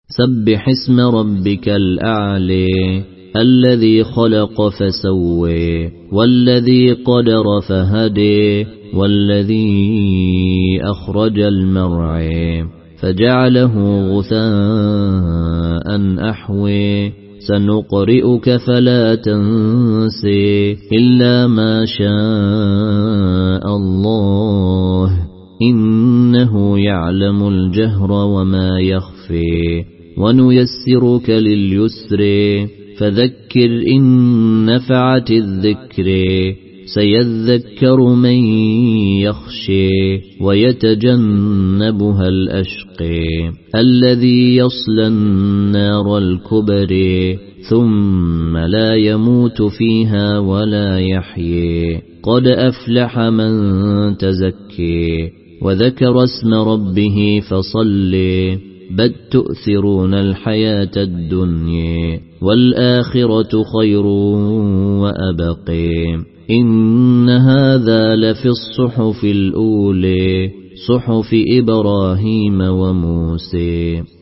سبح اسم ربك الأعلى الذي خلق فسوى والذي قدر فهدي والذي أخرج المرعى فجعله غثاء أحوى سنقرئك فلا تنسي إلا ما شاء الله إنه يعلم الجهر وما يخفي ونيسرك لليسر فذكر إن نفعت الذكر سيذكر من يخشي ويتجنبها الأشقي الذي يصلى النار الكبرى ثم لا يموت فيها ولا يحيي قد أفلح من تزكي وذكر اسم ربه فصلي بل تؤثرون الحياة الدنيا والآخرة خير وأبقي إن هذا لفي الصحف الأولى صحف إبراهيم وموسى.